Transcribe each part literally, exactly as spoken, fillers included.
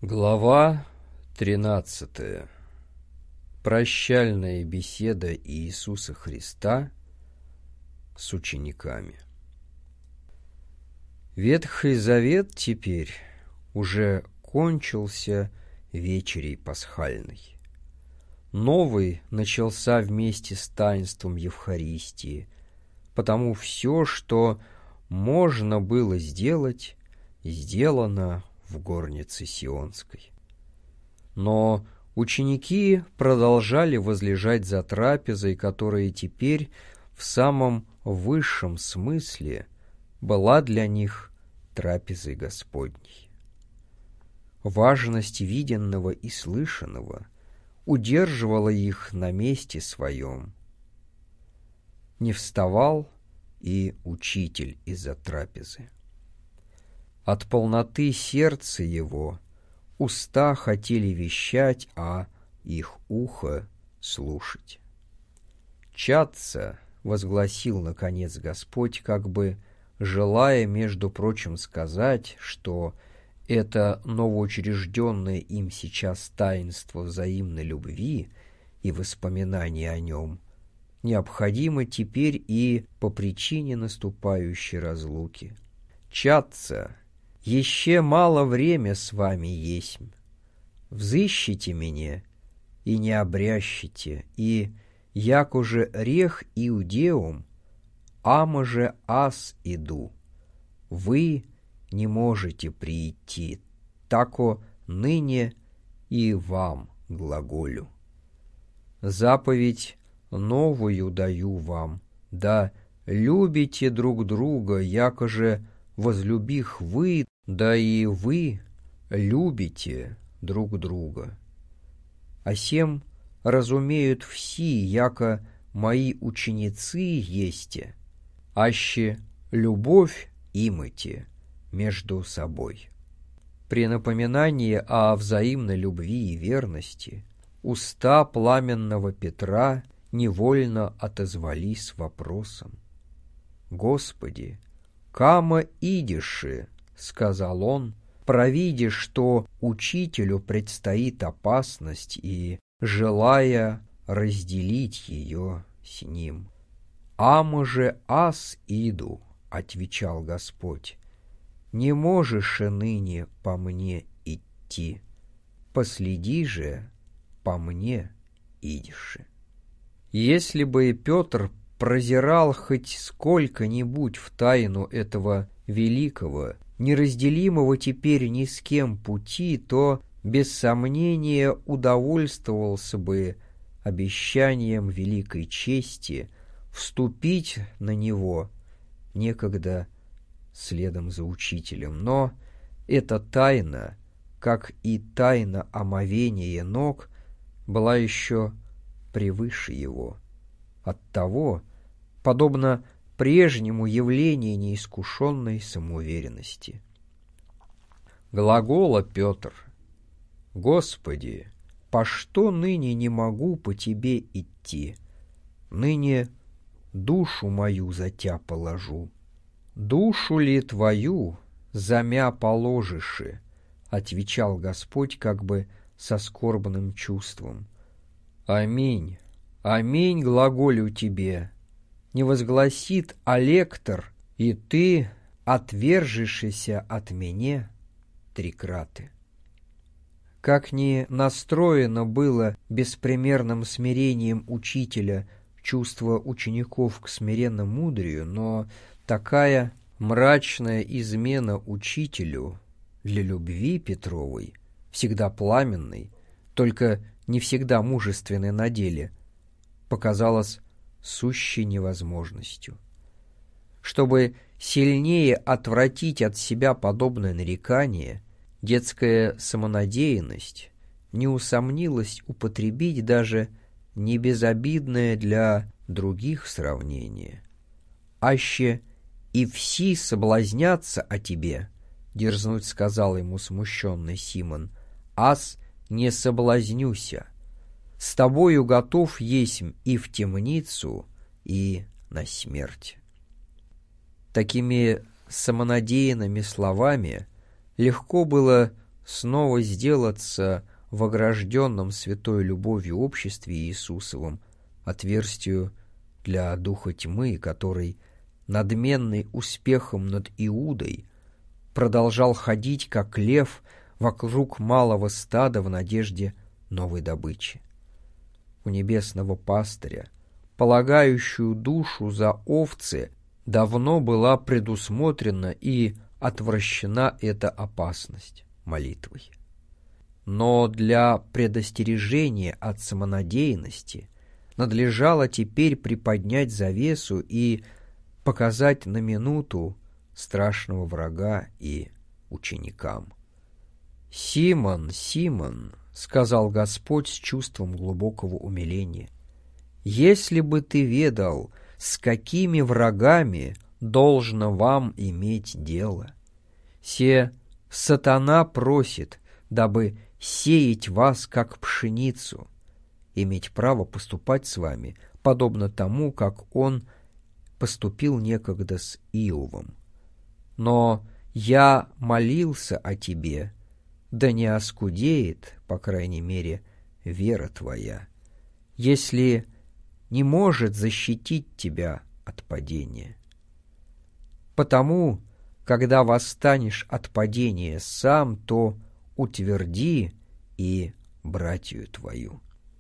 Глава тринадцатая. Прощальная беседа Иисуса Христа с учениками. Ветхий Завет теперь уже кончился вечерей пасхальной. Новый начался вместе с таинством Евхаристии, потому все, что можно было сделать, сделано в горнице Сионской. Но ученики продолжали возлежать за трапезой, которая теперь в самом высшем смысле была для них трапезой Господней. Важность виденного и слышанного удерживала их на месте своем. Не вставал и учитель из-за трапезы. От полноты сердца его уста хотели вещать, а их ухо слушать. «Чадца», — возгласил наконец Господь, как бы желая, между прочим, сказать, что это новоучрежденное им сейчас таинство взаимной любви и воспоминания о нем необходимо теперь и по причине наступающей разлуки. «Чадца, еще мало время с вами есмь. Взыщите меня и не обрящите, и, як уже рех иудеум, ама же аз иду. Вы не можете прийти, тако ныне и вам глаголю. Заповедь новую даю вам, да любите друг друга, яко же возлюбих вы, да и вы любите друг друга. А сем разумеют все, яко мои ученицы есте, аще любовь имайте между собой». При напоминании о взаимной любви и верности уста пламенного Петра невольно отозвались вопросом: «Господи, кама идиши?» — сказал он, провидя, что учителю предстоит опасность и желая разделить ее с ним. «Ама же аз иду», — отвечал Господь, — «не можешь и ныне по мне идти, последи же, по мне идишь». Если бы Петр прозирал хоть сколько-нибудь в тайну этого великого, неразделимого теперь ни с кем пути, то без сомнения удовольствовался бы обещанием великой чести вступить на него некогда следом за учителем. Но эта тайна, как и тайна омовения ног, была еще превыше его. Оттого, подобно прежнему явлению неискушенной самоуверенности. Глагола Петр: «Господи, по что ныне не могу по тебе идти? Ныне душу мою за тя положу». «Душу ли твою за мя положиши?» — отвечал Господь как бы со скорбным чувством. «Аминь, аминь глаголю тебе. Не возгласит алектор, и ты отвержешься от меня трикраты». Как ни настроено было беспримерным смирением учителя чувство учеников к смиренному мудрию, но такая мрачная измена учителю для любви Петровой, всегда пламенной, только не всегда мужественной на деле, показалась сущей невозможностью. Чтобы сильнее отвратить от себя подобное нарекание, детская самонадеянность не усомнилась употребить даже небезобидное для других сравнение. «Аще и все соблазнятся о тебе», — дерзнуть сказал ему смущенный Симон, — «аз не соблазнюся. С тобою готов есмь и в темницу, и на смерть». Такими самонадеянными словами легко было снова сделаться в огражденном святой любовью обществе Иисусовом отверстию для духа тьмы, который, надменный успехом над Иудой, продолжал ходить, как лев, вокруг малого стада в надежде новой добычи. У небесного пастыря, полагающую душу за овцы, давно была предусмотрена и отвращена эта опасность молитвой. Но для предостережения от самонадеянности надлежало теперь приподнять завесу и показать на минуту страшного врага и ученикам. «Симон, Симон, — сказал Господь с чувством глубокого умиления, — если бы ты ведал, с какими врагами должно вам иметь дело. Се сатана просит, дабы сеять вас, как пшеницу, иметь право поступать с вами, подобно тому, как он поступил некогда с Иовом. Но я молился о тебе, да не оскудеет, по крайней мере, вера твоя, если не может защитить тебя от падения. Потому, когда восстанешь от падения сам, то утверди и братью твою».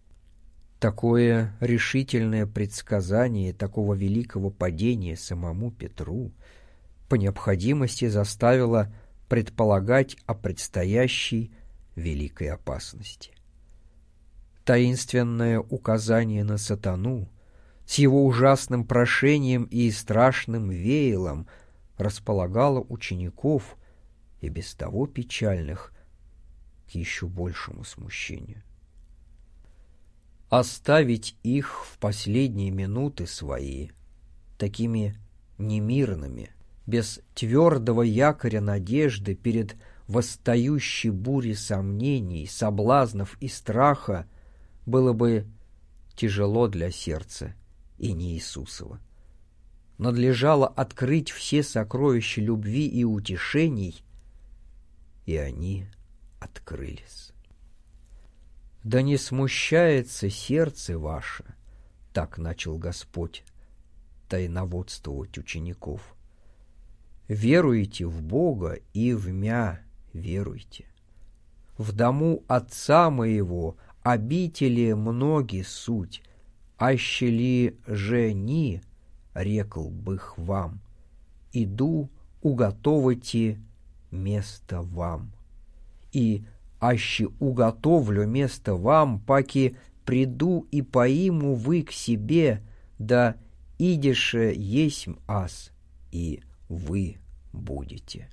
Такое решительное предсказание такого великого падения самому Петру по необходимости заставило предполагать о предстоящей великой опасности. Таинственное указание на сатану с его ужасным прошением и страшным веялом располагало учеников, и без того печальных, к еще большему смущению. Оставить их в последние минуты свои такими немирными, без твердого якоря надежды перед восстающей бурей сомнений, соблазнов и страха было бы тяжело для сердца и не Иисусова. Надлежало открыть все сокровища любви и утешений, и они открылись. «Да не смущается сердце ваше», — так начал Господь тайноводствовать учеников. «Веруйте в Бога и в мя веруйте. В дому Отца моего обители многие суть, аще ли же ни, рекл бых вам, иду уготовите место вам. И аще уготовлю место вам, паки приду и поиму вы к себе, да идеше есмь аз, и вы будете.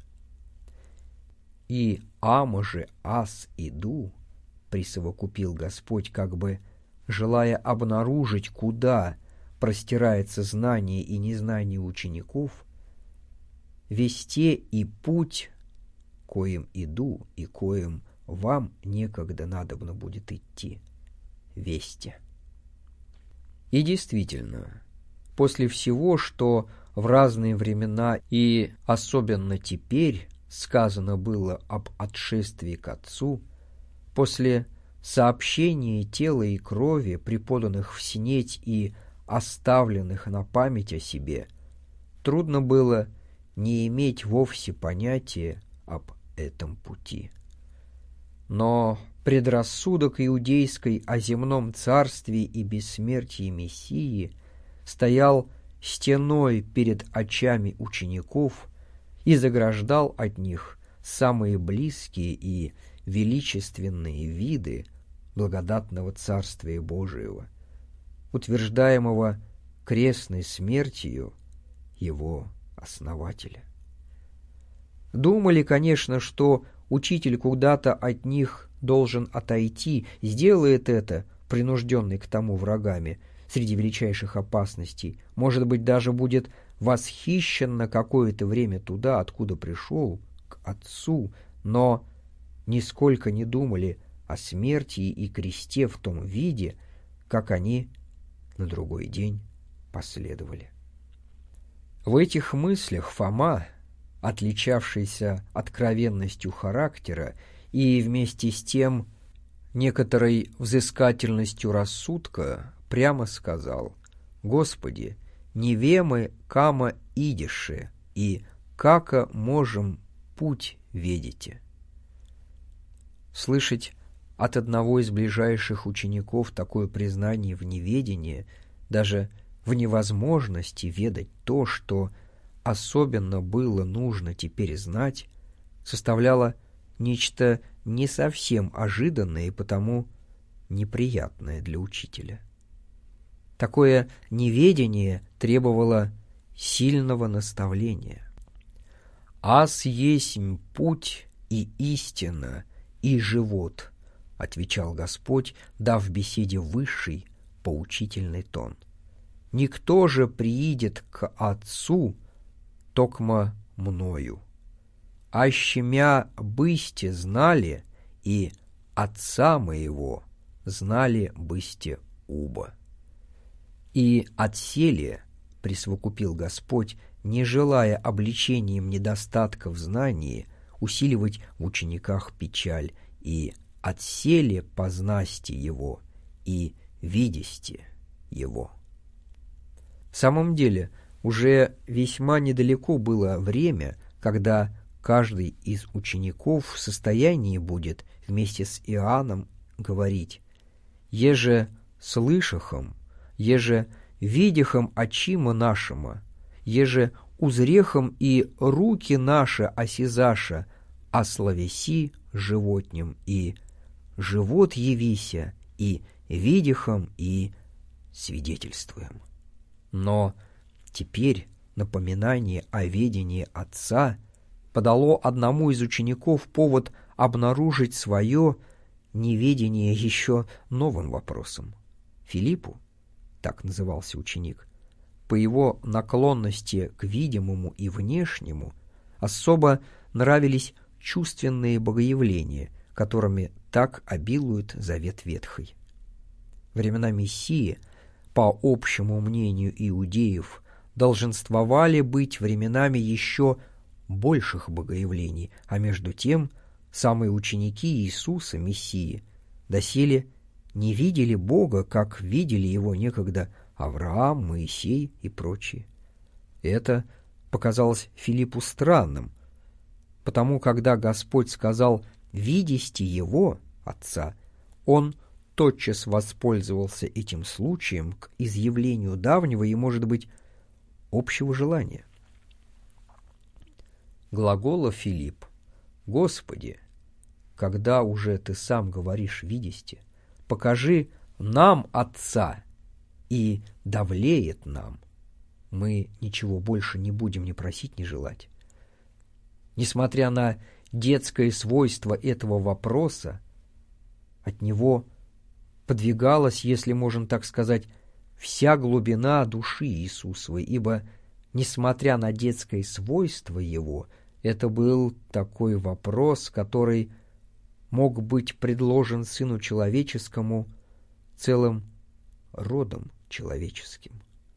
И ама же аз иду, присовокупил Господь, как бы желая обнаружить, куда простирается знание и незнание учеников, весте и путь, коим иду и коим вам некогда надобно будет идти, весте. И действительно, после всего, что в разные времена и особенно теперь сказано было об отшествии к Отцу, после сообщения тела и крови, преподанных в синеть и оставленных на память о себе, трудно было не иметь вовсе понятия об этом пути. Но предрассудок иудейской о земном царстве и бессмертии Мессии стоял стеной перед очами учеников и заграждал от них самые близкие и величественные виды благодатного Царствия Божиего, утверждаемого крестной смертью его основателя. Думали, конечно, что учитель куда-то от них должен отойти, сделает это, принужденный к тому врагами, среди величайших опасностей, может быть, даже будет восхищен на какое-то время туда, откуда пришел, к Отцу, но нисколько не думали о смерти и кресте в том виде, как они на другой день последовали. В этих мыслях Фома, отличавшийся откровенностью характера и вместе с тем некоторой взыскательностью рассудка прямо сказал: «Господи, не вемы кама идише, и кака можем путь ведите». Слышать от одного из ближайших учеников такое признание в неведении, даже в невозможности ведать то, что особенно было нужно теперь знать, составляло нечто не совсем ожиданное и потому неприятное для учителя. Такое неведение требовало сильного наставления. «Аз есмь путь и истина, и живот», — отвечал Господь, дав беседе высший поучительный тон. «Никто же приидет к Отцу, токмо мною. Аще мя бысте знали, и Отца моего знали бысте уба». И отселе, присовокупил Господь, не желая обличением недостатков в знании усиливать в учениках печаль, и отселе познасти его, и видесте его. В самом деле, уже весьма недалеко было время, когда каждый из учеников в состоянии будет вместе с Иоанном говорить: «Еже слышахом, еже видяхом очима нашима, еже узрехом и руки наши осязаша, а словеси животнем, и живот явися, и видяхом, и свидетельствуем». Но теперь напоминание о ведении Отца подало одному из учеников повод обнаружить свое неведение еще новым вопросом. Филиппу, так назывался ученик, по его наклонности к видимому и внешнему особо нравились чувственные богоявления, которыми так обилует Завет Ветхий. Времена Мессии, по общему мнению иудеев, долженствовали быть временами еще больших богоявлений, а между тем самые ученики Иисуса, Мессии, доселе не видели Бога, как видели его некогда Авраам, Моисей и прочие. Это показалось Филиппу странным, потому когда Господь сказал «видесте его, Отца», он тотчас воспользовался этим случаем к изъявлению давнего и, может быть, общего желания. Глагола Филипп: «Господи, когда уже ты сам говоришь видесте, покажи нам Отца, и довлеет нам». Мы ничего больше не будем ни просить, ни желать. Несмотря на детское свойство этого вопроса, от него подвигалась, если можно так сказать, вся глубина души Иисусовой, ибо, несмотря на детское свойство его, это был такой вопрос, который мог быть предложен Сыну Человеческому целым родом человеческим.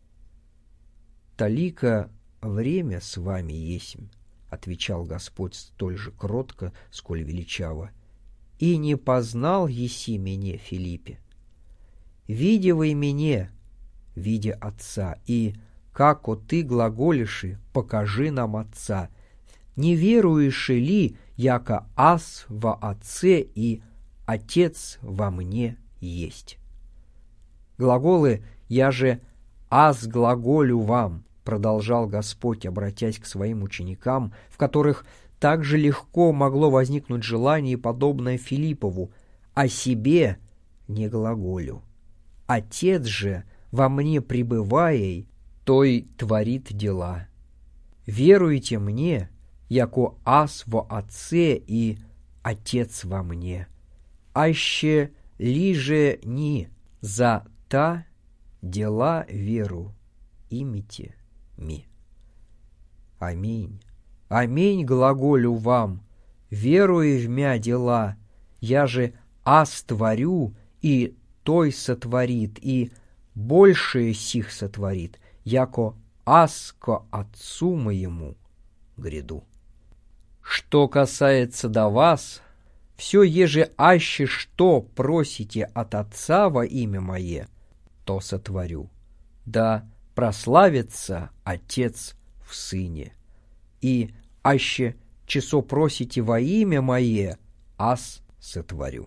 «Талика время с вами есмь», — отвечал Господь столь же кротко, сколь величаво, «и не познал еси меня, Филиппе. Видевай меня, видя Отца, и, како ты глаголиши, покажи нам Отца. Не веруешь ли, яко аз во Отце и Отец во мне есть?» Глаголы «я же аз глаголю вам», продолжал Господь, обратясь к своим ученикам, в которых так же легко могло возникнуть желание, подобное Филиппову: «О себе не глаголю. Отец же, во мне пребывая, той творит дела. Веруйте мне, яко аз во Отце и Отец во мне. Аще лиже ни за та дела веру имите ми». Аминь. Аминь глаголю вам, веруя в мя дела, я же аз творю, и той сотворит, и большее сих сотворит, яко аз ко Отцу моему гряду. Что касается до вас, все еже аще что просите от Отца во имя Мое, то сотворю. Да прославится Отец в Сыне. И аще часо просите во имя Мое, аз сотворю».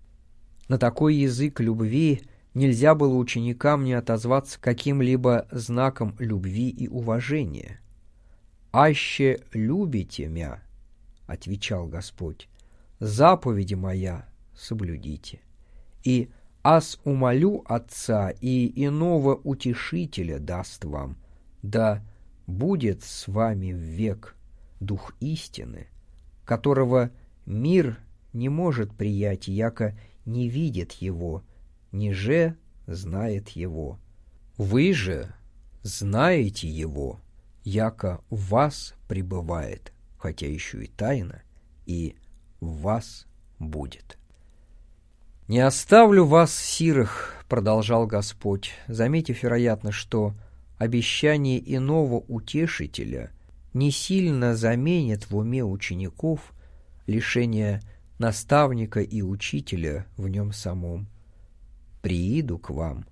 На такой язык любви нельзя было ученикам не отозваться каким-либо знаком любви и уважения. «Аще любите мя, — отвечал Господь, — заповеди моя соблюдите. И аз умолю Отца, и иного утешителя даст вам, да будет с вами ввек Дух истины, которого мир не может приять, яко не видит его, ниже знает его. Вы же знаете его, яко в вас пребывает, хотя еще и тайно, и в вас будет». «Не оставлю вас сирых, — продолжал Господь, заметив, вероятно, что обещание иного утешителя не сильно заменит в уме учеников лишение наставника и учителя в нем самом. Прииду к вам.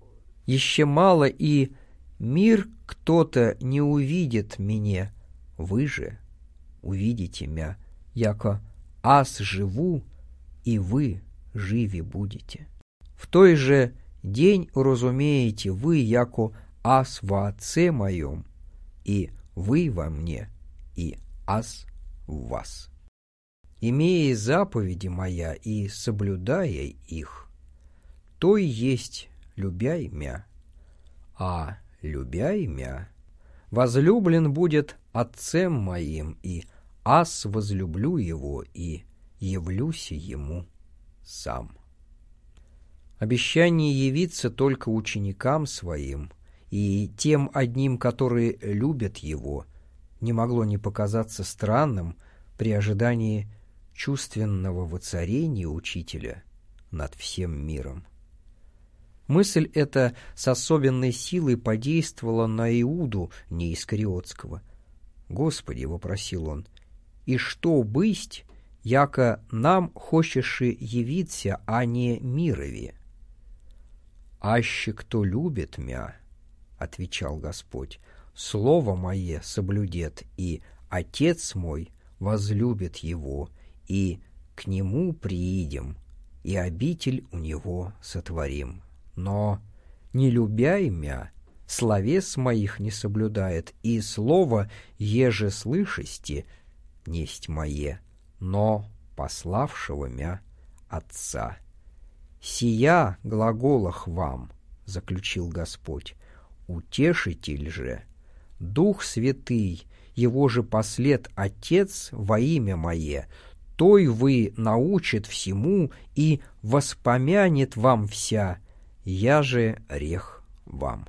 Еще мало, и мир кто-то не увидит меня, вы же увидите мя, яко аз живу, и вы живи будете. В той же день уразумеете вы, яко аз во Отце моем, и вы во мне, и аз в вас. Имея заповеди моя и соблюдая их, то и есть любя мя, а любя мя, возлюблен будет Отцем моим, и аз возлюблю его и явлюся ему сам». Обещание явиться только ученикам своим и тем одним, которые любят его, не могло не показаться странным при ожидании чувственного воцарения учителя над всем миром. Мысль эта с особенной силой подействовала на Иуду неискариотского. «Господи, — вопросил он, — и что бысть, яко нам хочеши явиться, а не мирове?» «Аще кто любит мя, — отвечал Господь, — слово мое соблюдет, и Отец мой возлюбит его, и к нему приидем, и обитель у него сотворим. Но не любя мя, словес моих не соблюдает, и слово еже слышасти несть мое, но пославшего мя Отца. Сия глаголах вам, — заключил Господь, — утешитель же, Дух Святый, его же послед Отец во имя Мое, той вы научит всему и воспомянет вам вся, я же рех вам».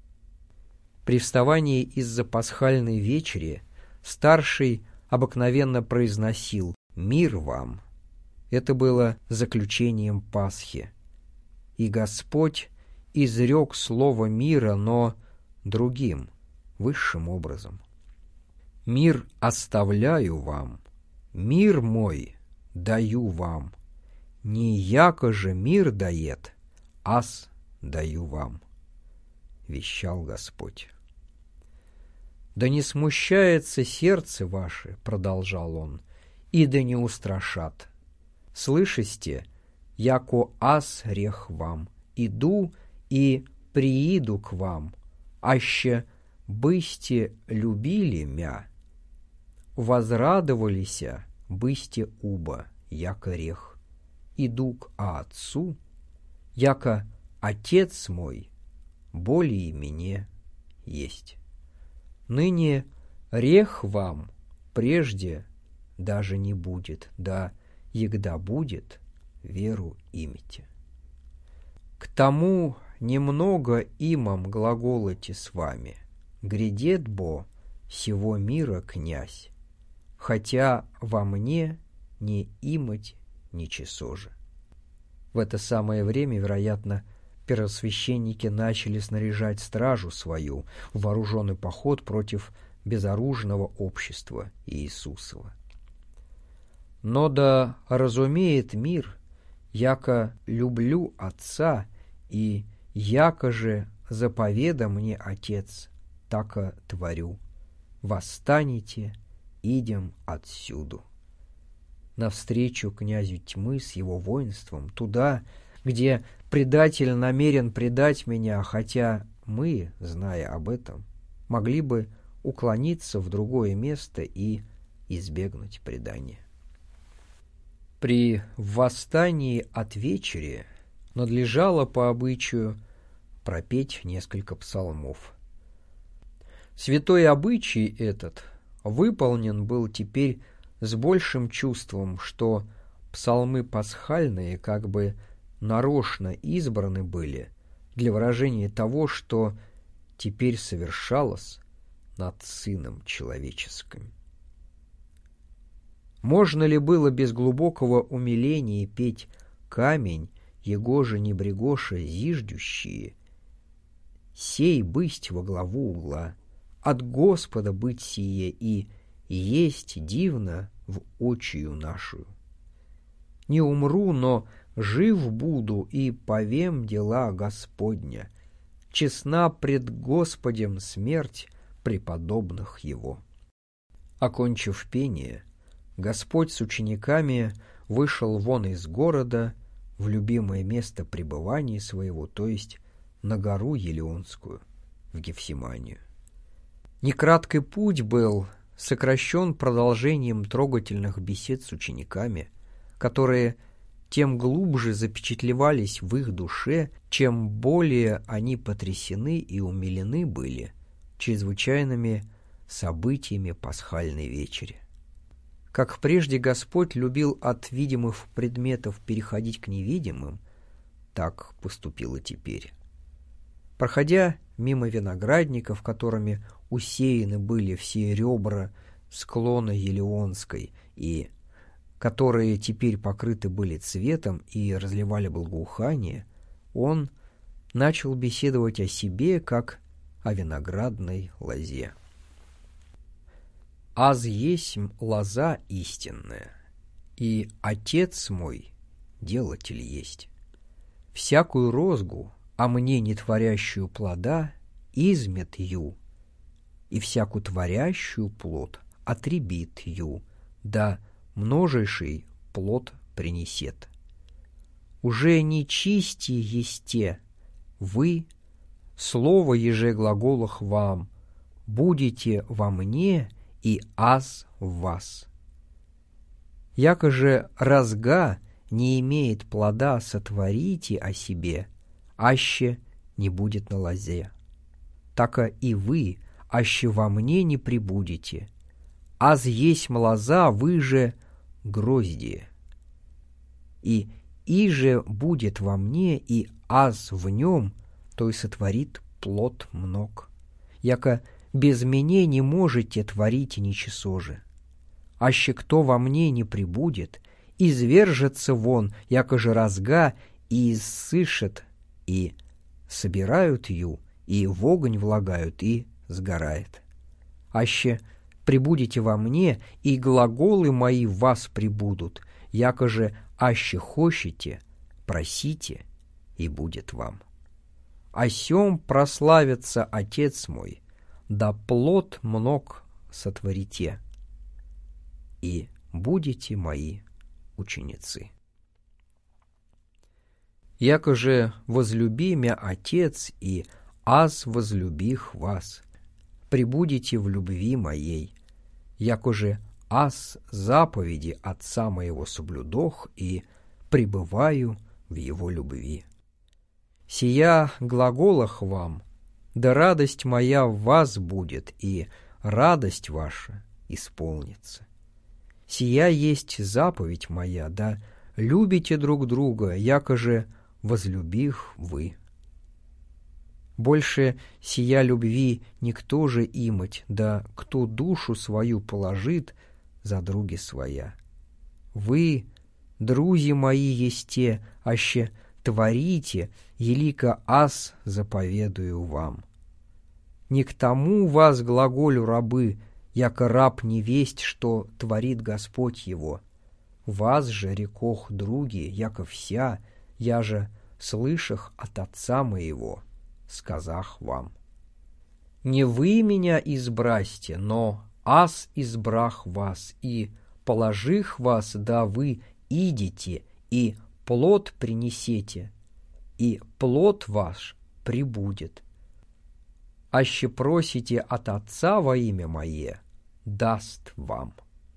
При вставании из-за пасхальной вечери старший обыкновенно произносил «Мир вам». Это было заключением Пасхи. И Господь изрек слово мира, но другим, высшим образом. «Мир оставляю вам, мир мой даю вам, не яко же мир дает, аз даю вам», — вещал Господь. «Да не смущается сердце ваше, — продолжал он, — и да не устрашат. Слышите, яко аз рех вам, иду и прииду к вам, аще бысте любили мя, возрадовалися бысте уба, яко рех, иду к Отцу, яко Отец мой более мне есть. Ныне рех вам прежде даже не будет, да егда будет, веру имите. К тому немного имам глаголоте с вами, грядет бо сего мира князь, хотя во мне не имать ничего же». В это самое время, вероятно, первосвященники начали снаряжать стражу свою в вооруженный поход против безоружного общества Иисусова. Но да разумеет мир, яко люблю Отца, и яко же заповеда мне Отец, тако творю. Восстанете, идем отсюду. Навстречу князю тьмы с его воинством, туда, где предатель намерен предать меня, хотя мы, зная об этом, могли бы уклониться в другое место и избегнуть предания. При восстании от вечери надлежало по обычаю пропеть несколько псалмов. Святой обычай этот выполнен был теперь с большим чувством, что псалмы пасхальные как бы нарочно избраны были для выражения того, что теперь совершалось над Сыном Человеческим. Можно ли было без глубокого умиления петь «Камень, его же не брегоша зиждущие, сей бысть во главу угла, от Господа быть сие и есть дивно в очию нашу. Не умру, но жив буду и повем дела Господня, честна пред Господем смерть преподобных его». Окончив пение, Господь с учениками вышел вон из города в любимое место пребывания своего, то есть на гору Елеонскую, в Гефсиманию. Некраткий путь был сокращен продолжением трогательных бесед с учениками, которые тем глубже запечатлевались в их душе, чем более они потрясены и умилены были чрезвычайными событиями пасхальной вечери. Как прежде Господь любил от видимых предметов переходить к невидимым, так поступил и теперь. Проходя мимо виноградников, которыми усеяны были все ребра склона Елеонской, и которые теперь покрыты были цветом и разливали благоухание, он начал беседовать о себе, как о виноградной лозе. «Аз есмь лоза истинная, и Отец мой делатель есть. Всякую розгу, а мне не творящую плода, измет ю, и всякую творящую плод отребит ю, да множайший плод принесет. Уже не чисти есте, вы, слово еже глаголах вам, будете во мне, и аз в вас. Яко же разга не имеет плода, сотворите о себе, аще не будет на лозе. Тако и вы, аще во мне не прибудете, аз есть лоза, вы же гроздья. И иже будет во мне, и аз в нем, то и сотворит плод мног. Яко без меня не можете творить ничего же. Аще кто во мне не прибудет, извержется вон, яко же разга, и иссышет, и собирают ю, и в огонь влагают, и сгорает. Аще прибудете во мне, и глаголы мои в вас прибудут, яко же аще хочете, просите, и будет вам. О сем прославится Отец мой, да плод мног сотворите, и будете мои ученицы. Яко же возлюби мя Отец, и аз возлюбих вас, прибудете в любви моей, яко же аз заповеди Отца моего соблюдох, и пребываю в его любви. Сия глаголах вам, да радость моя в вас будет, и радость ваша исполнится. Сия есть заповедь моя, да любите друг друга, яко же возлюбих вы. Больше сия любви никто же имать, да кто душу свою положит за други своя. Вы, друзи мои, есте, аще творите, елико аз заповедую вам. Не к тому вас глаголю рабы, яко раб не весть, что творит Господь его, Вас же рекох други, яко вся, я же слышах от Отца моего, сказах вам. Не вы меня избрасте, но аз избрах вас, и положих вас, да вы идите, и плод принесете, и плод ваш прибудет. Аще просите от Отца во имя Мое, даст вам.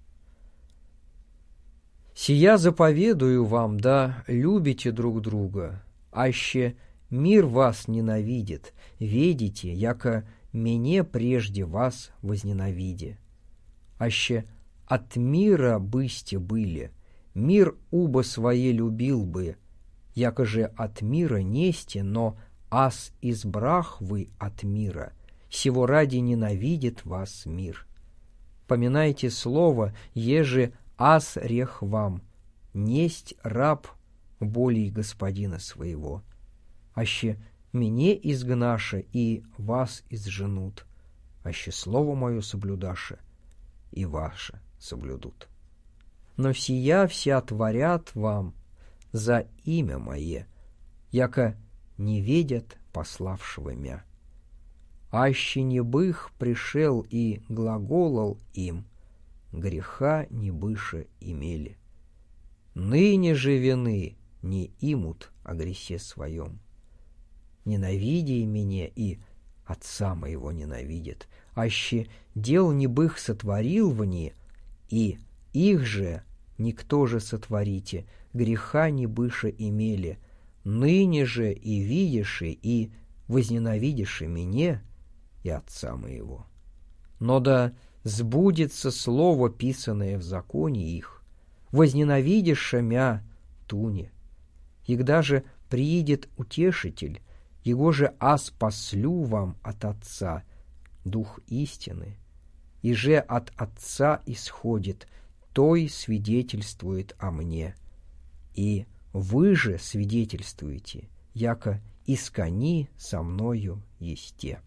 Сия заповедую вам, да любите друг друга, аще мир вас ненавидит, ведите, яко мне прежде вас возненавиде. Аще от мира бысте были, мир убо свое любил бы, яко же от мира несте, но аз избрах вы от мира, сего ради ненавидит вас мир. Поминайте слово, еже аз рех вам, несть раб болей господина своего. Аще мне изгнаша и вас изженут, аще слово мое соблюдаше, и ваше соблюдут. Но сия вся творят вам за имя мое, яко не ведят пославшего мя. Аще не бых пришел и глаголал им, греха не быше имели. Ныне же вины не имут о грехе своем. Ненавиди меня и Отца моего ненавидят, аще дел не бых сотворил вне, и их же никто же сотворите, греха не быше имели, ныне же и видиши, и возненавидиши меня и Отца моего. Но да сбудется слово, писанное в законе их, возненавидишь мя туне. Егда же приидет утешитель, его же аз послю вам от Отца, Дух истины, и же от Отца исходит, той свидетельствует о мне. И вы же свидетельствуете, яко искони со мною есте.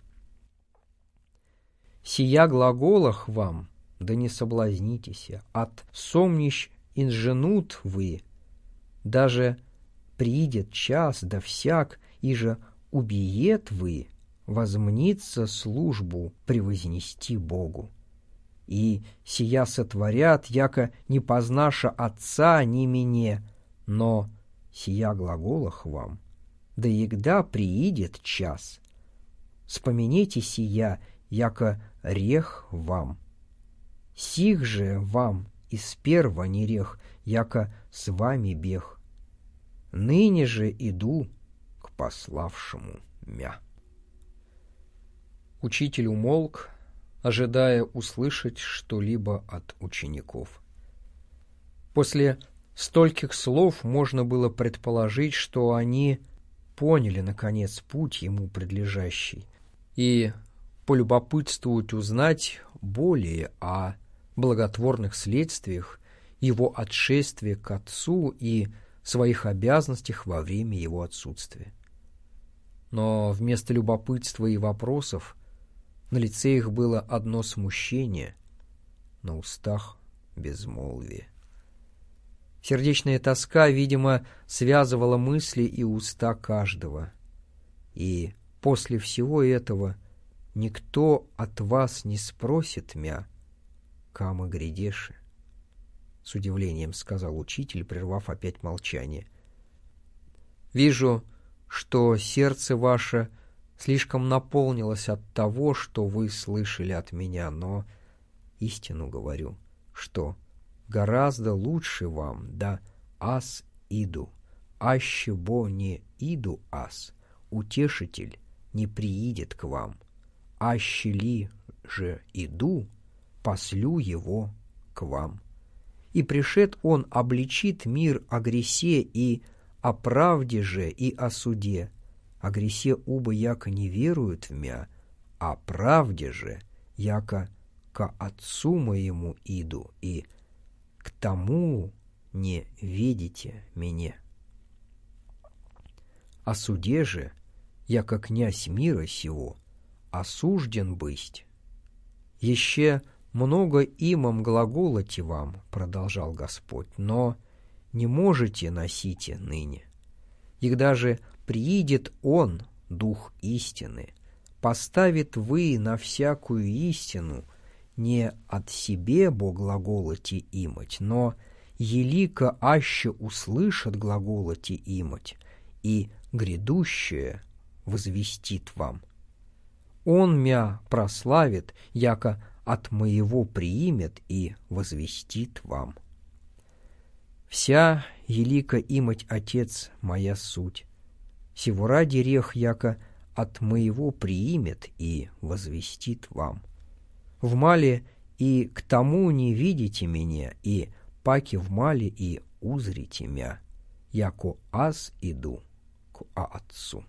Сия глаголах вам, да не соблазнитесь, от сомнищ инженут вы, даже приидет час, да всяк, и же убиет вы, возмнится службу превознести Богу. И сия сотворят, яко не познаша Отца ни мне, но сия глаголах вам, да егда приидет час. Вспомините сия, яко рех вам. Сих же вам из перва не рех, яко с вами бег. Ныне же иду к пославшему мя. Учитель умолк, ожидая услышать что-либо от учеников. После стольких слов можно было предположить, что они поняли, наконец, путь ему предлежащий, и полюбопытствовать узнать более о благотворных следствиях его отшествия к Отцу и своих обязанностях во время его отсутствия. Но вместо любопытства и вопросов на лице их было одно смущение, на устах безмолвие. Сердечная тоска, видимо, связывала мысли и уста каждого. И после всего этого никто от вас не спросит мя, кама грядеши, с удивлением сказал учитель, прервав опять молчание. Вижу, что сердце ваше слишком наполнилось от того, что вы слышали от меня, но истину говорю, что гораздо лучше вам, да аз иду, аще бо не иду аз, утешитель не приидет к вам, аще ли же иду, послю его к вам. И пришед он обличит мир о гресе и о правде же и о суде. О гресе убо яко не веруют в мя, о правде же яко ко Отцу моему иду, и к тому не видите меня. О суде же, яко князь мира сего, осужден бысть. Еще много имам глаголоте вам, продолжал Господь, но не можете носите ныне. Егда же приидет Он, Дух истины, поставит вы на всякую истину, не от себе бо глаголоте имать, но елико аще услышат глаголоте имать, и грядущее возвестит вам. Он мя прославит, яко от моего приимет и возвестит вам. Вся елика имать Отец моя суть, сего ради рех, яко от моего приимет и возвестит вам. В мале и к тому не видите меня, и паки в мале и узрите мя, яко аз иду к Отцу.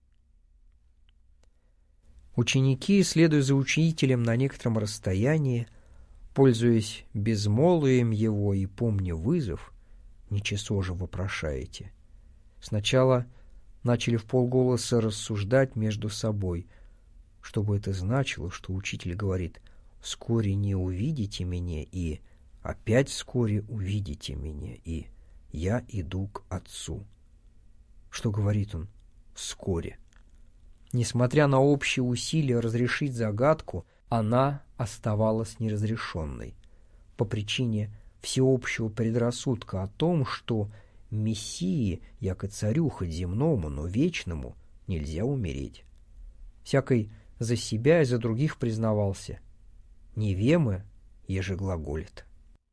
Ученики, следуя за учителем на некотором расстоянии, пользуясь безмолвием его и помня вызов, ничего же вопрошаете, сначала начали вполголоса рассуждать между собой, что бы это значило, что учитель говорит: «Вскоре не увидите меня», и «Опять вскоре увидите меня», и «Я иду к Отцу». Что говорит он «вскоре»? Несмотря на общие усилия разрешить загадку, она оставалась неразрешенной по причине всеобщего предрассудка о том, что Мессии, яко царю хоть земному, но вечному, нельзя умереть. Всякой за себя и за других признавался: «Не вемы, еже глаголит».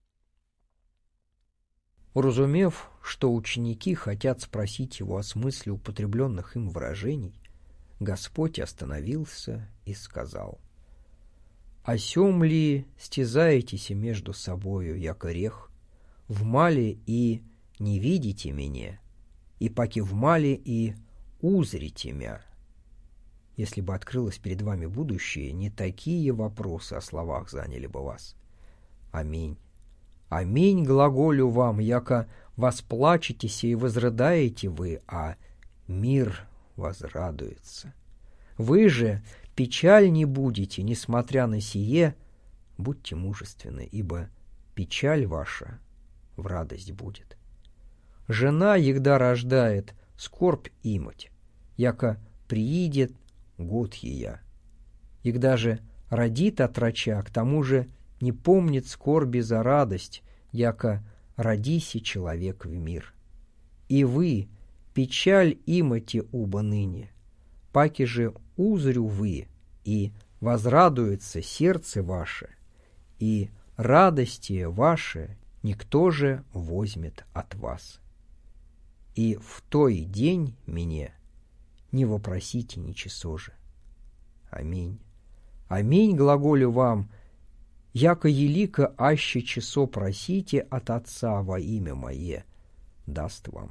Уразумев, что ученики хотят спросить его о смысле употребленных им выражений, Господь остановился и сказал: «О сем ли стязаетесь между собою, яко рех? В мале и не видите меня, и паки в мале и узрите мя». Если бы открылось перед вами будущее, не такие вопросы о словах заняли бы вас. Аминь. Аминь глаголю вам, яко восплачетесь и возрыдаете вы, а мир возрадуется. Вы же печаль не будете, несмотря на сие, будьте мужественны, ибо печаль ваша в радость будет. Жена, егда рождает, скорбь имать, яко приидет год ея. Егда же родит отроча, к тому же не помнит скорби за радость, яко родиси человек в мир. И вы печаль имате уба ныне, паки же узрю вы, и возрадуется сердце ваше, и радости ваше никто же возьмет от вас. И в той день мне не вопросите ничего же. Аминь. Аминь глаголю вам, яко елико аще часо просите от Отца во имя Мое, даст вам.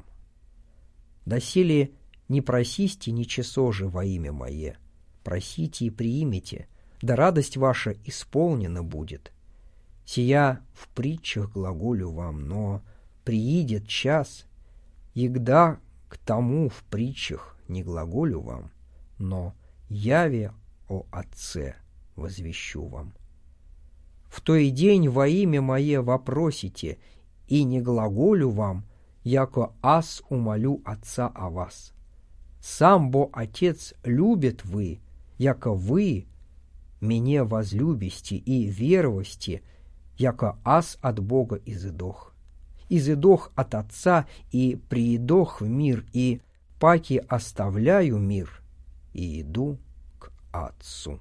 Доселе не просисте ничего же во имя Мое, просите и приимите, да радость ваша исполнена будет. Сия в притчах глаголю вам, но приидет час, егда к тому в притчах не глаголю вам, но яве о Отце возвещу вам. В той день во имя Мое вопросите, и не глаголю вам, яко аз умолю Отца о вас. Сам бо Отец любит вы, яко вы меня возлюбисте и веровости, яко аз от Бога изыдох. Изыдох от Отца и приидох в мир, и паки оставляю мир, и иду к Отцу.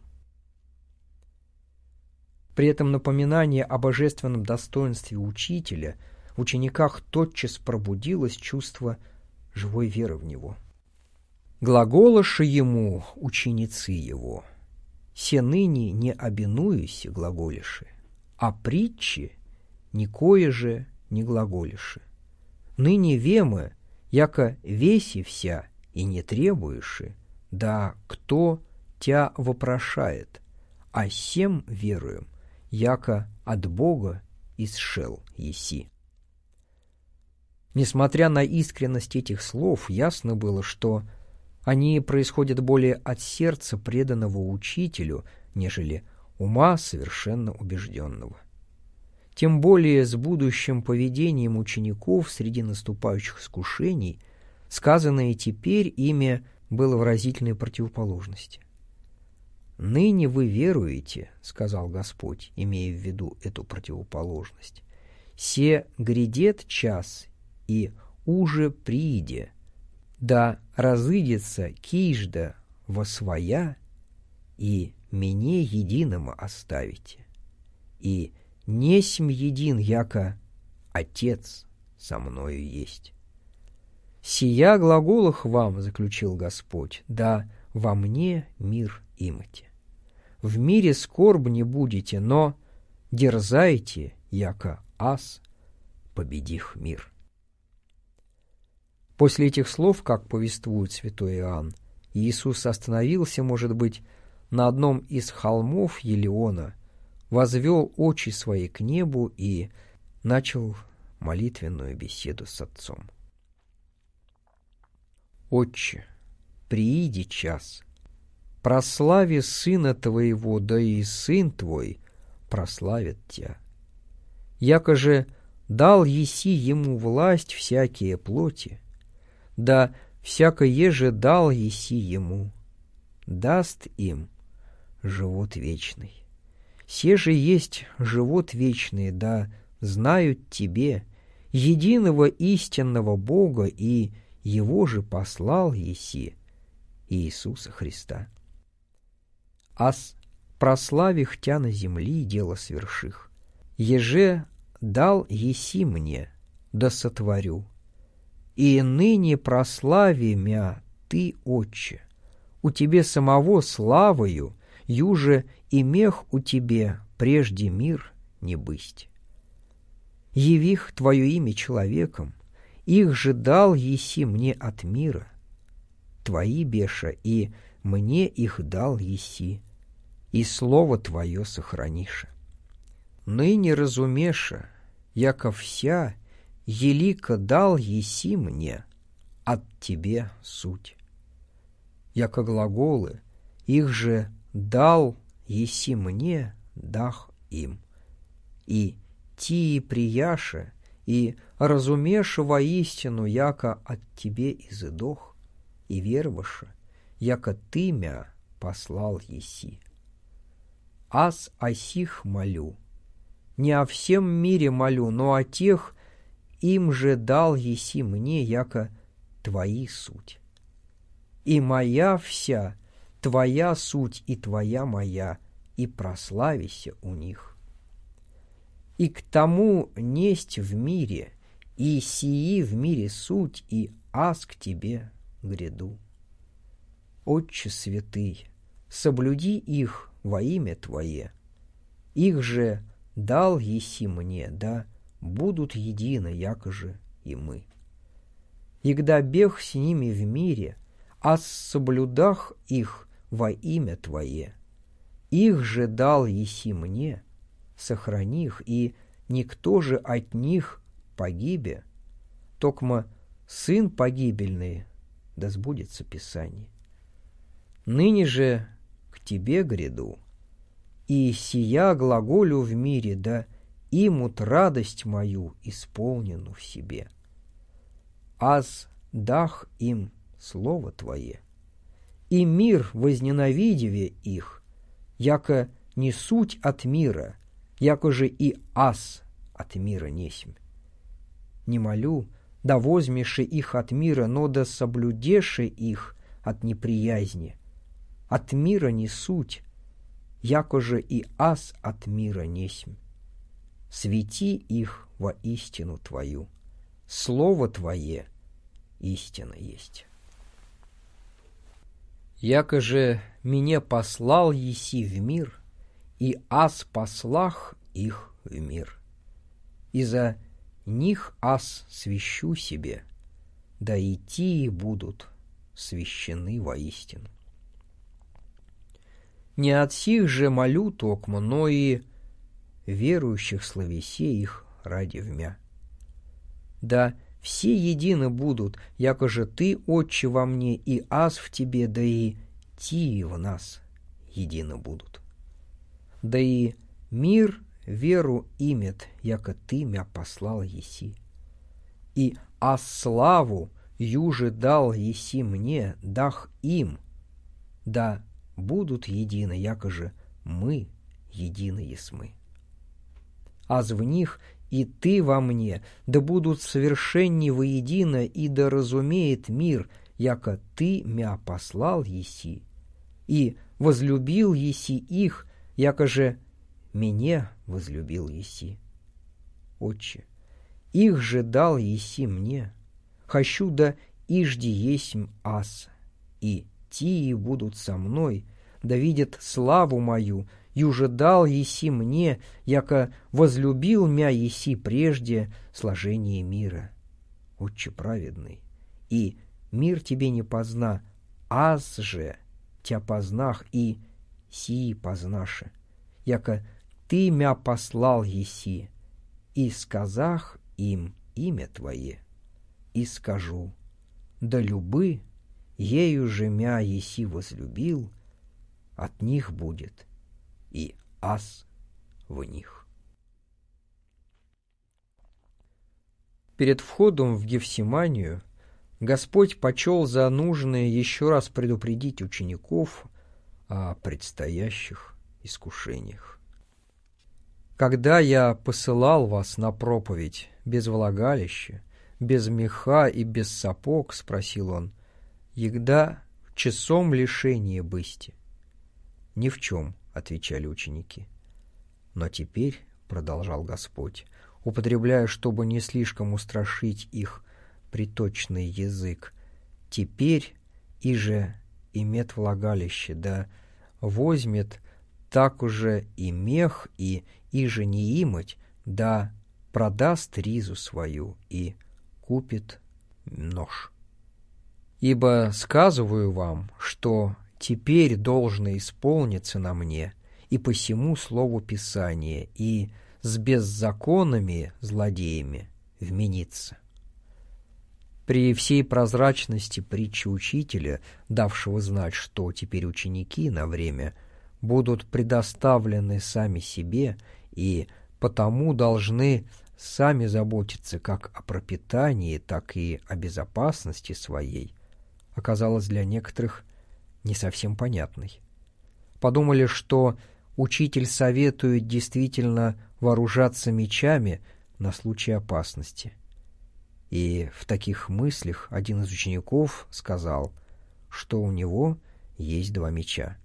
При этом напоминание о божественном достоинстве учителя в учениках тотчас пробудилось чувство живой веры в него. Глаголоши ему ученицы его: «Се ныне не обинуюсь глаголиши, а притчи никое же не глаголиши. Ныне вемы, яко веси вся и не требуеши, да кто тя вопрошает, а сем веруем, яко от Бога исшел еси». Несмотря на искренность этих слов, ясно было, что они происходят более от сердца преданного учителю, нежели ума совершенно убежденного. Тем более с будущим поведением учеников среди наступающих искушений сказанное теперь ими было выразительной противоположности. «Ныне вы веруете, — сказал Господь, имея в виду эту противоположность, — се грядет час, и уже прииде, да разыдется кижда во своя, и мне единомо оставите, и несмь един, яко Отец со мною есть. Сия глаголах вам, — заключил Господь, — да во мне мир имате. В мире скорбь не будете, но дерзайте, яко аз победих мир». После этих слов, как повествует святой Иоанн, Иисус остановился, может быть, на одном из холмов Елеона, возвел очи свои к небу и начал молитвенную беседу с Отцом. «Отче, прииди час, прослави Сына Твоего, да и Сын Твой прославит Тя. Яко же дал еси Ему власть всякие плоти, да всякое же дал еси Ему, даст им живот вечный. Се же есть живот вечный, да знают Тебе, единого истинного Бога, и Его же послал еси, Иисуса Христа. Аз прославих Тя на земли, дело сверших, еже дал еси мне, да сотворю. И ныне прослави мя Ты, Отче, у Тебе самого славою, юже имех у Тебе прежде мир не бысть. Явих Твое имя человеком, их же дал еси мне от мира, Твои беша, и мне их дал еси, и слово Твое сохраниша. Ныне разумеша, яко вся елика дал еси мне от Тебе суть. Яко глаголы, их же дал еси мне, дах им. И тии прияша, и разумеша воистину, яко от Тебе изыдох, и верваша, яко Ты мя послал еси. Аз о сих молю, не о всем мире молю, но о тех, им же дал еси мне, яко Твои суть. И моя вся, Твоя суть, и Твоя моя, и прославися у них. И к тому несть в мире, и сии в мире суть, и аз к Тебе гряду. Отче святый, соблюди их во имя Твое, их же дал еси мне, да будут едины, яко же и мы. Игда бег с ними в мире, а соблюдах их во имя Твое, их же дал еси мне, сохрани их, и никто же от них погибе, токмо сын погибельный, да сбудется Писание. Ныне же к Тебе гряду, и сия глаголю в мире, да имут радость мою исполнену в себе. Аз дах им слово Твое, и мир возненавидеве их, яко не суть от мира, яко же и аз от мира несмь. Не молю, да возьмеше их от мира, но да соблюдеше их от неприязни. От мира не суть, яко же и аз от мира несмь. Свети их во истину Твою, слово Твое истина есть. Яко же меня послал еси в мир, и аз послах их в мир. И за них аз свящу себе, да и тии будут священы воистину. Не от сих же молю токмо, но и верующих словесе их ради вмя. Да все едины будут, яко же Ты, Отче, во мне, и аз в Тебе, да и тии в нас едины будут. да и мир веру имет, яко ты мя послал еси. И а славу юже дал еси мне, дах им, да будут едины, яко же мы едины есмы. Аз в них и ты во мне, да будут совершенни воедино, и да разумеет мир, яко ты мя послал еси, и возлюбил еси их, яко же меня возлюбил еси. Отче, их же дал еси мне, хочу да ижди есмь аз, и тии будут со мной, да видят славу мою, юже дал еси мне, яко возлюбил мя еси прежде сложения мира. Отче праведный, и мир тебе не позна, аз же тя познах, и сии познаше, яко ты мя послал еси, и сказах им имя твое, и скажу, да любы, ею же мя еси возлюбил, от них будет и аз в них. Перед входом в Гефсиманию Господь почел за нужное еще раз предупредить учеников о предстоящих искушениях. «Когда я посылал вас на проповедь без влагалища, без меха и без сапог, — спросил он, — егда часом лишения бысти?» «Ни в чем, — отвечали ученики. Но теперь, — продолжал Господь, употребляя, чтобы не слишком устрашить их приточный язык, — теперь иже имет влагалище, да возьмет так уже и мех, и иже не имать, да продаст ризу свою и купит нож. Ибо сказываю вам, что теперь должно исполниться на мне и по сему слову Писания, и с беззаконными злодеями вмениться». При всей прозрачности притчи учителя, давшего знать, что теперь ученики на время будут предоставлены сами себе и потому должны сами заботиться как о пропитании, так и о безопасности своей, оказалось для некоторых не совсем понятной. Подумали, что учитель советует действительно вооружаться мечами на случай опасности. И в таких мыслях один из учеников сказал, что у него есть два меча.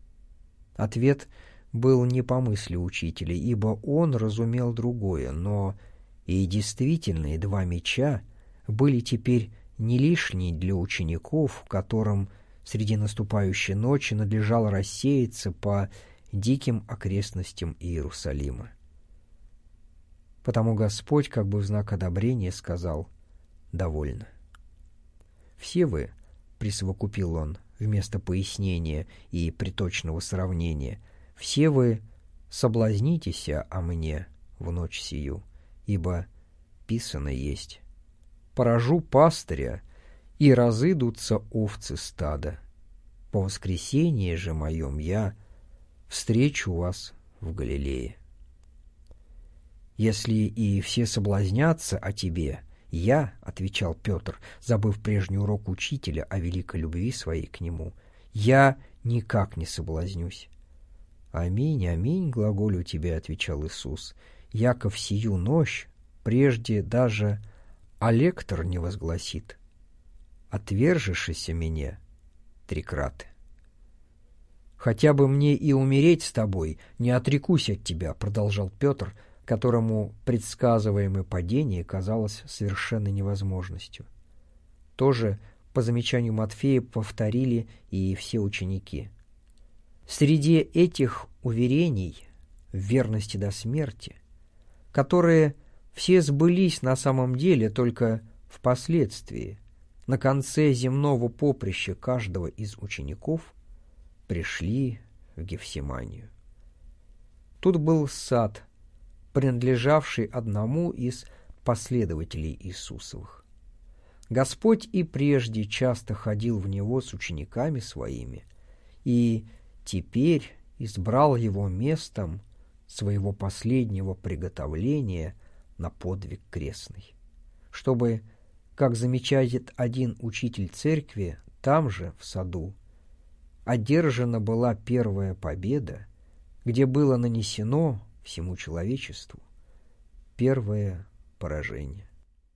Ответ был не по мысли учителя, ибо он разумел другое, но и действительные два меча были теперь не лишние для учеников, которым среди наступающей ночи надлежало рассеяться по диким окрестностям Иерусалима. Потому Господь, как бы в знак одобрения, сказал: «Довольно». «Все вы, — присовокупил он вместо пояснения и приточного сравнения, — все вы соблазнитесь о мне в ночь сию, ибо писано есть: поражу пастыря, и разыдутся овцы стада. По воскресенье же моем я встречу вас в Галилее. Если и все соблазнятся о тебе, я, — отвечал Петр, забыв прежний урок учителя о великой любви своей к нему, — я никак не соблазнюсь. Аминь, аминь, глаголю тебе, — отвечал Иисус, — яко в сию ночь прежде даже алектор не возгласит, отвержешися меня трикраты. Хотя бы мне и умереть с тобой, не отрекусь от тебя, — продолжал Петр, которому предсказываемое падение казалось совершенной невозможностью. Тоже, по замечанию Матфея, повторили и все ученики. Среди этих уверений в верности до смерти, которые все сбылись на самом деле только впоследствии, на конце земного поприща каждого из учеников, пришли в Гефсиманию. Тут был сад, принадлежавший одному из последователей Иисусовых. Господь и прежде часто ходил в него с учениками своими, и теперь избрал его местом своего последнего приготовления на подвиг крестный, чтобы, как замечает один учитель церкви, там же, в саду, одержана была первая победа, где было нанесено всему человечеству первое поражение.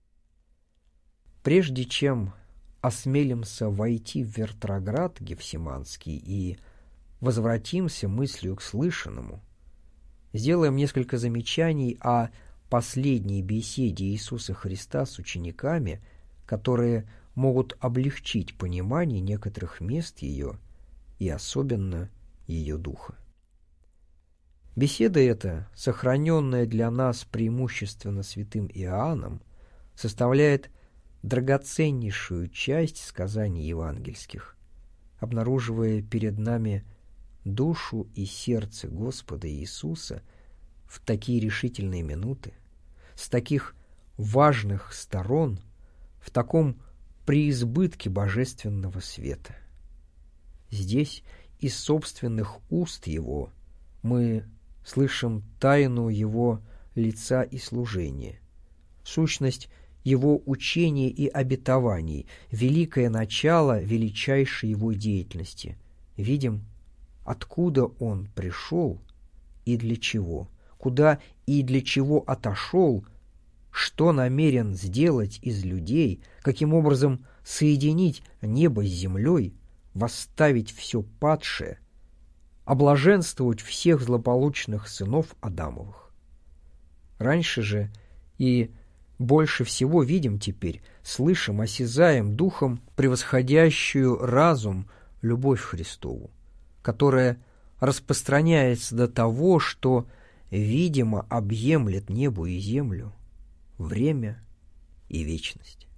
Прежде чем осмелимся войти в Вертроград Гефсиманский и возвратимся мыслью к слышанному, сделаем несколько замечаний о последней беседе Иисуса Христа с учениками, которые могут облегчить понимание некоторых мест ее и особенно ее духа. Беседа эта, сохраненная для нас преимущественно святым Иоанном, составляет драгоценнейшую часть сказаний евангельских, обнаруживая перед нами душу и сердце Господа Иисуса в такие решительные минуты, с таких важных сторон, в таком преизбытке божественного света. Здесь из собственных уст Его мы слышим тайну Его лица и служения, сущность Его учения и обетований, великое начало величайшей Его деятельности. Видим, откуда Он пришел и для чего, куда и для чего отошел, что намерен сделать из людей, каким образом соединить небо с землей, восставить все падшее, облаженствовать всех злополучных сынов Адамовых. Раньше же и больше всего видим теперь, слышим, осязаем духом превосходящую разум любовь Христову, которая распространяется до того, что, видимо, объемлет небо и землю, время и вечность.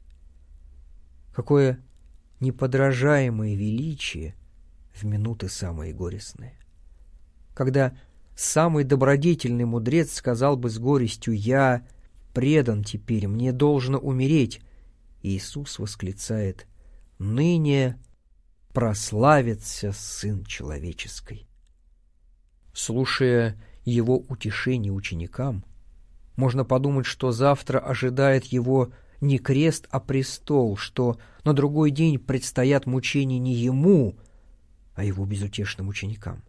Какое неподражаемое величие в минуты самые горестные, когда самый добродетельный мудрец сказал бы с горестью: «Я предан теперь, мне должно умереть». Иисус восклицает: «Ныне прославится Сын Человеческий». Слушая Его утешение ученикам, можно подумать, что завтра ожидает Его не крест, а престол, что на другой день предстоят мучения не Ему, а Его безутешным ученикам.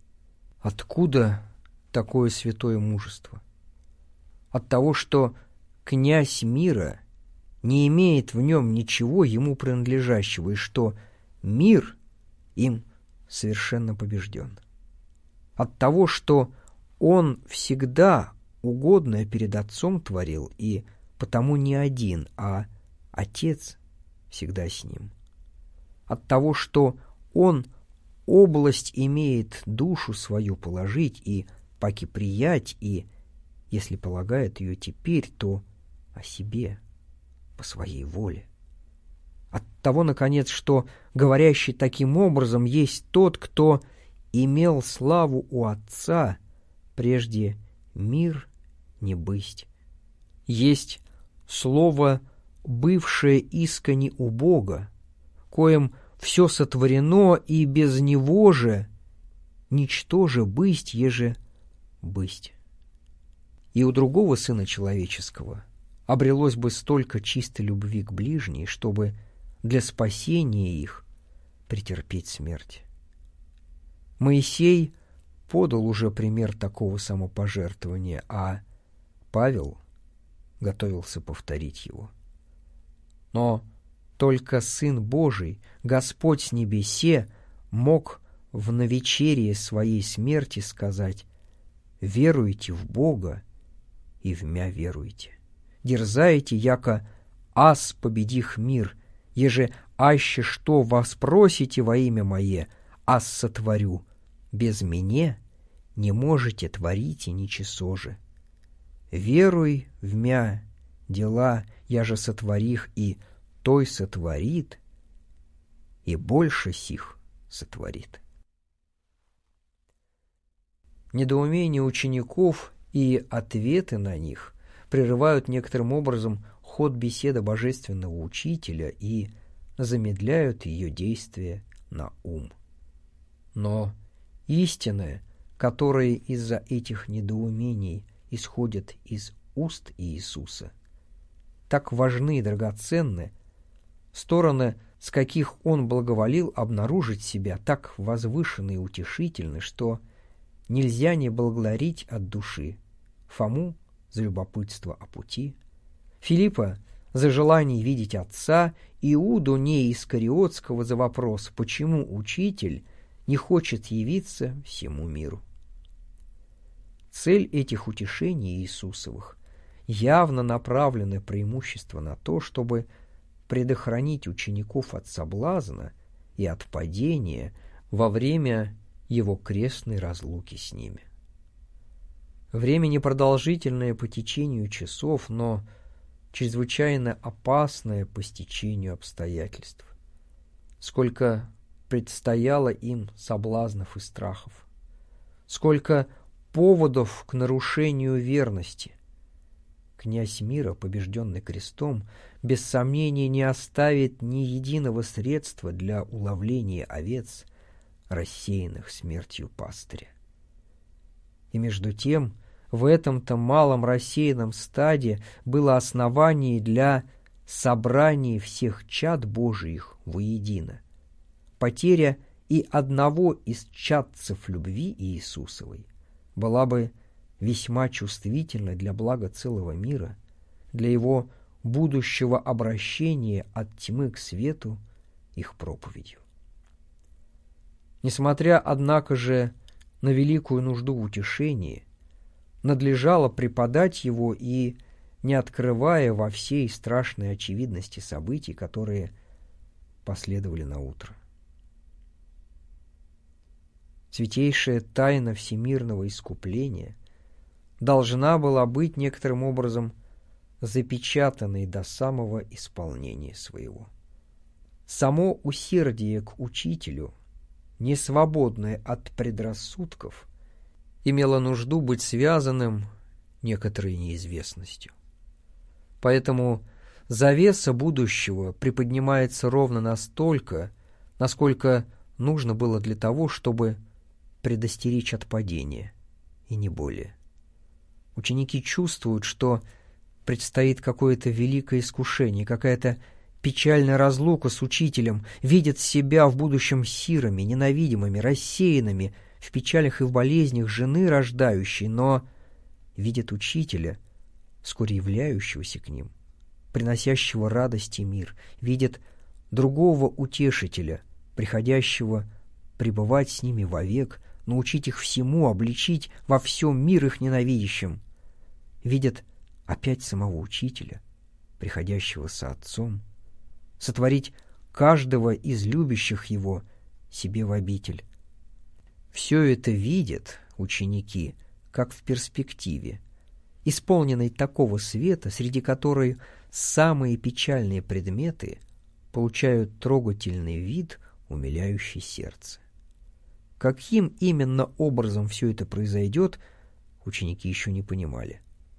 Откуда такое святое мужество? От того, что князь мира не имеет в нем ничего ему принадлежащего, и что мир им совершенно побежден. От того, что он всегда угодное перед Отцом творил, и потому не один, а Отец всегда с ним. От того, что он область имеет душу свою положить и паки приять, и, если полагает ее теперь, то о себе, по своей воле. От того, наконец, что говорящий таким образом есть тот, кто имел славу у Отца, прежде мир не бысть. Есть слово, бывшее искони у Бога, коим все сотворено, и без него же ничто же бысть, еже бысть. И у другого Сына Человеческого обрелось бы столько чистой любви к ближней, чтобы для спасения их претерпеть смерть. Моисей подал уже пример такого самопожертвования, а Павел готовился повторить его. Но только Сын Божий, Господь с небесе, мог в навечерие своей смерти сказать: «Веруйте в Бога и в мя веруйте. Дерзаете, яко аз победих мир, еже аще что вас просите во имя Мое, аз сотворю. Без Меня не можете творить и ничего же. Веруй в мя дела, я же сотворих, и той сотворит, и больше сих сотворит». Недоумение учеников и ответы на них прерывают некоторым образом ход беседы божественного учителя и замедляют ее действие на ум. Но истинное, которые из-за этих недоумений исходят из уст Иисуса, так важны и драгоценны, стороны, с каких Он благоволил обнаружить себя, так возвышенны и утешительны, что нельзя не благодарить от души Фому за любопытство о пути, Филиппа за желание видеть Отца, Иуду Неискариотского за вопрос, почему Учитель не хочет явиться всему миру. Цель этих утешений Иисусовых явно направлена преимущество на то, чтобы предохранить учеников от соблазна и от падения во время Его крестной разлуки с ними. Время непродолжительное по течению часов, но чрезвычайно опасное по стечению обстоятельств. Сколько предстояло им соблазнов и страхов, сколько поводов к нарушению верности. Князь мира, побежденный крестом, без сомнения не оставит ни единого средства для уловления овец, рассеянных смертью пастыря. И между тем, в этом-то малом рассеянном стаде было основание для собрания всех чад Божиих воедино. Потеря и одного из чадцев любви Иисусовой была бы весьма чувствительна для блага целого мира, для его будущего обращения от тьмы к свету их проповедью. Несмотря, однако же, на великую нужду в утешении, надлежало преподать его и не открывая во всей страшной очевидности событий, которые последовали на утро. Святейшая тайна всемирного искупления должна была быть некоторым образом запечатанной до самого исполнения своего. Само усердие к учителю, не свободное от предрассудков, имело нужду быть связанным некоторой неизвестностью. Поэтому завеса будущего приподнимается ровно настолько, насколько нужно было для того, чтобы предостеречь от падения, и не более. Ученики чувствуют, что предстоит какое-то великое искушение, какая-то печальная разлука с учителем, видят себя в будущем сирами, ненавидимыми, рассеянными, в печалях и в болезнях жены рождающей, но видят учителя, вскоре являющегося к ним, приносящего радость и мир, видят другого утешителя, приходящего пребывать с ними вовек, научить их всему, обличить во всем мир их ненавидящим, видят опять самого учителя, приходящего со Отцом, сотворить каждого из любящих его себе в обитель. Все это видят ученики, как в перспективе, исполненной такого света, среди которой самые печальные предметы получают трогательный вид, умиляющий сердце. Каким именно образом все это произойдет, ученики еще не понимали.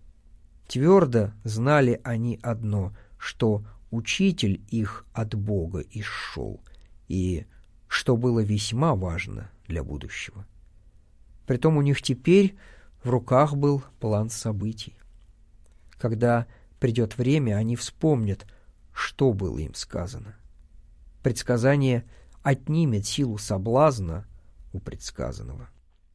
Твердо знали они одно, что учитель их от Бога исшел, и что было весьма важно для будущего. Притом у них теперь в руках был план событий. Когда придет время, они вспомнят, что было им сказано. Предсказание отнимет силу соблазна у предсказанного.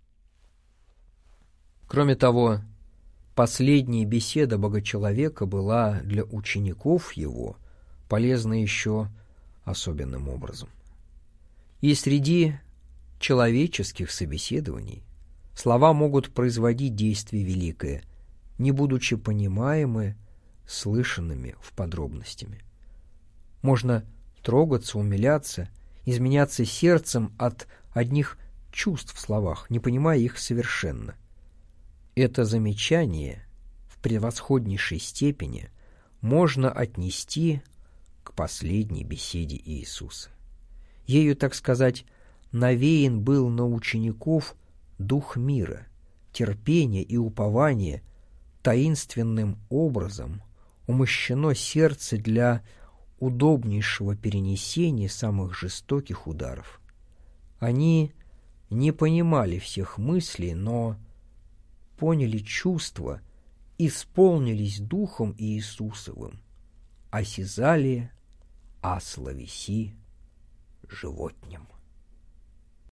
Кроме того, последняя беседа Богочеловека была для учеников его полезна еще особенным образом. И среди человеческих собеседований слова могут производить действие великое, не будучи понимаемы, слышанными в подробностями. Можно трогаться, умиляться, изменяться сердцем от одних чувств в словах, не понимая их совершенно. Это замечание в превосходнейшей степени можно отнести к последней беседе Иисуса. Ею, так сказать, навеян был на учеников дух мира, терпения и упования, таинственным образом умощено сердце для удобнейшего перенесения самых жестоких ударов. Они не понимали всех мыслей, но поняли чувства, исполнились Духом Иисусовым, осязали, а словеси животнем.